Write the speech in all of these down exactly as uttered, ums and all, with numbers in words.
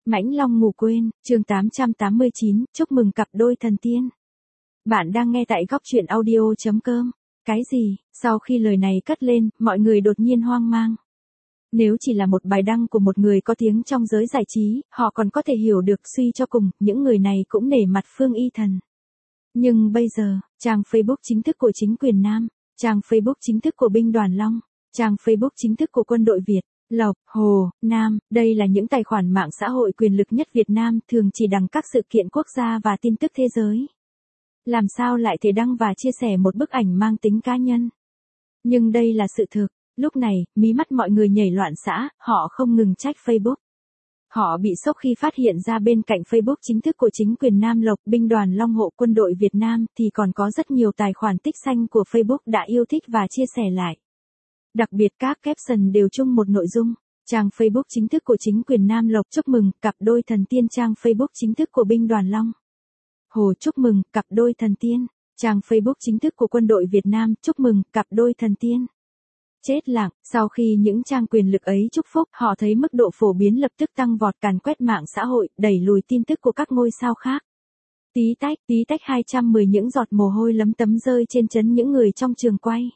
Mãnh Long ngủ quên, chương tám trăm tám mươi chín, chúc mừng cặp đôi thần tiên. Bạn đang nghe tại góc truyện audio chấm com. Cái gì? Sau khi lời này cất lên, mọi người đột nhiên hoang mang. Nếu chỉ là một bài đăng của một người có tiếng trong giới giải trí, họ còn có thể hiểu được, suy cho cùng, những người này cũng nể mặt Phương Y Thần. Nhưng bây giờ, trang Facebook chính thức của chính quyền Nam, trang Facebook chính thức của binh đoàn Long, trang Facebook chính thức của quân đội Việt, Lộc, Hồ, Nam, đây là những tài khoản mạng xã hội quyền lực nhất Việt Nam, thường chỉ đăng các sự kiện quốc gia và tin tức thế giới. Làm sao lại thể đăng và chia sẻ một bức ảnh mang tính cá nhân? Nhưng đây là sự thực. Lúc này, mí mắt mọi người nhảy loạn xạ, họ không ngừng trách Facebook. Họ bị sốc khi phát hiện ra bên cạnh Facebook chính thức của chính quyền Nam Lộc, binh đoàn Long Hộ quân đội Việt Nam thì còn có rất nhiều tài khoản tích xanh của Facebook đã yêu thích và chia sẻ lại. Đặc biệt các caption đều chung một nội dung. Trang Facebook chính thức của chính quyền Nam Lộc chúc mừng cặp đôi thần tiên. Trang Facebook chính thức của binh đoàn Long Hồ chúc mừng cặp đôi thần tiên. Trang Facebook chính thức của quân đội Việt Nam chúc mừng cặp đôi thần tiên. Chết lặng, sau khi những trang quyền lực ấy chúc phúc, họ thấy mức độ phổ biến lập tức tăng vọt, càn quét mạng xã hội, đẩy lùi tin tức của các ngôi sao khác. Tí tách, tí tách hai trăm mười những giọt mồ hôi lấm tấm rơi trên trán những người trong trường quay.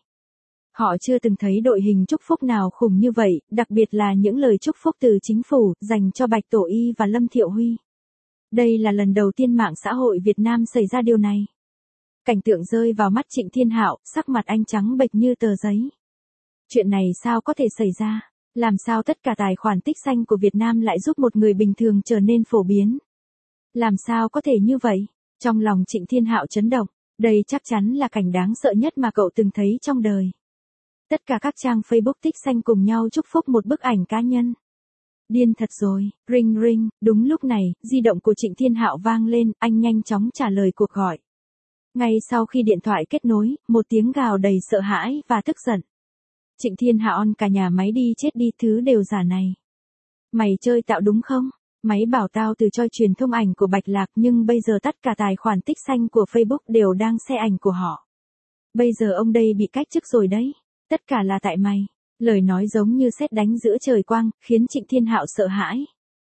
Họ chưa từng thấy đội hình chúc phúc nào khủng như vậy, đặc biệt là những lời chúc phúc từ chính phủ, dành cho Bạch Tổ Y và Lâm Thiệu Huy. Đây là lần đầu tiên mạng xã hội Việt Nam xảy ra điều này. Cảnh tượng rơi vào mắt Trịnh Thiên Hạo, sắc mặt anh trắng bệch như tờ giấy. Chuyện này sao có thể xảy ra? Làm sao tất cả tài khoản tích xanh của Việt Nam lại giúp một người bình thường trở nên phổ biến? Làm sao có thể như vậy? Trong lòng Trịnh Thiên Hạo chấn động, đây chắc chắn là cảnh đáng sợ nhất mà cậu từng thấy trong đời. Tất cả các trang Facebook tích xanh cùng nhau chúc phúc một bức ảnh cá nhân. Điên thật rồi, ring ring, đúng lúc này, di động của Trịnh Thiên Hạo vang lên, anh nhanh chóng trả lời cuộc gọi. Ngay sau khi điện thoại kết nối, một tiếng gào đầy sợ hãi và tức giận. Trịnh Thiên Hạo on cả nhà máy đi chết đi, thứ đều giả này. Mày chơi tạo đúng không? Máy bảo tao từ choi truyền thông ảnh của Bạch Lạc, nhưng bây giờ tất cả tài khoản tích xanh của Facebook đều đang share ảnh của họ. Bây giờ ông đây bị cách chức rồi đấy. Tất cả là tại mày. Lời nói giống như sét đánh giữa trời quang, khiến Trịnh Thiên Hạo sợ hãi.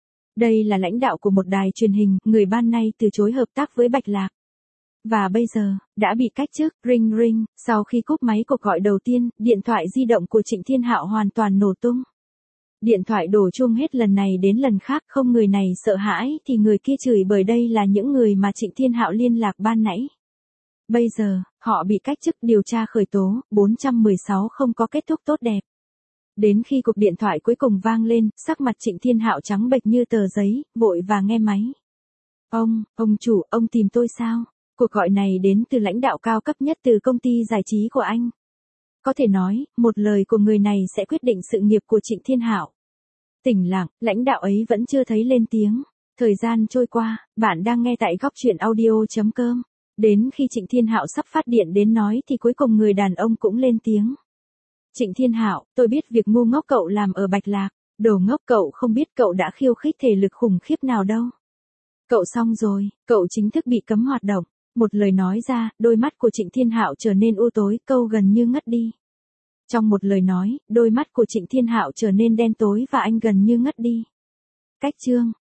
Đây là lãnh đạo của một đài truyền hình, người ban nay từ chối hợp tác với Bạch Lạc. Và bây giờ, đã bị cách chức, ring ring, sau khi cúp máy cuộc gọi đầu tiên, điện thoại di động của Trịnh Thiên Hạo hoàn toàn nổ tung. Điện thoại đổ chuông hết lần này đến lần khác, không người này sợ hãi thì người kia chửi, bởi đây là những người mà Trịnh Thiên Hạo liên lạc ban nãy. Bây giờ, họ bị cách chức, điều tra khởi tố, bốn trăm mười sáu không có kết thúc tốt đẹp. Đến khi cuộc điện thoại cuối cùng vang lên, sắc mặt Trịnh Thiên Hạo trắng bệch như tờ giấy, vội và nghe máy. Ông, ông chủ, ông tìm tôi sao? Cuộc gọi này đến từ lãnh đạo cao cấp nhất từ công ty giải trí của anh. Có thể nói, một lời của người này sẽ quyết định sự nghiệp của Trịnh Thiên Hạo. Tĩnh lặng, lãnh đạo ấy vẫn chưa thấy lên tiếng. Thời gian trôi qua, bạn đang nghe tại góc truyện audio chấm com. Đến khi Trịnh Thiên Hạo sắp phát điện đến nói thì cuối cùng người đàn ông cũng lên tiếng. Trịnh Thiên Hạo, tôi biết việc ngu ngốc cậu làm ở Bạch Lạc. Đồ ngốc, cậu không biết cậu đã khiêu khích thể lực khủng khiếp nào đâu. Cậu xong rồi, cậu chính thức bị cấm hoạt động. Một lời nói ra, đôi mắt của Trịnh Thiên Hạo trở nên u tối, câu gần như ngất đi. Trong một lời nói, đôi mắt của Trịnh Thiên Hạo trở nên đen tối và anh gần như ngất đi. Cách chương,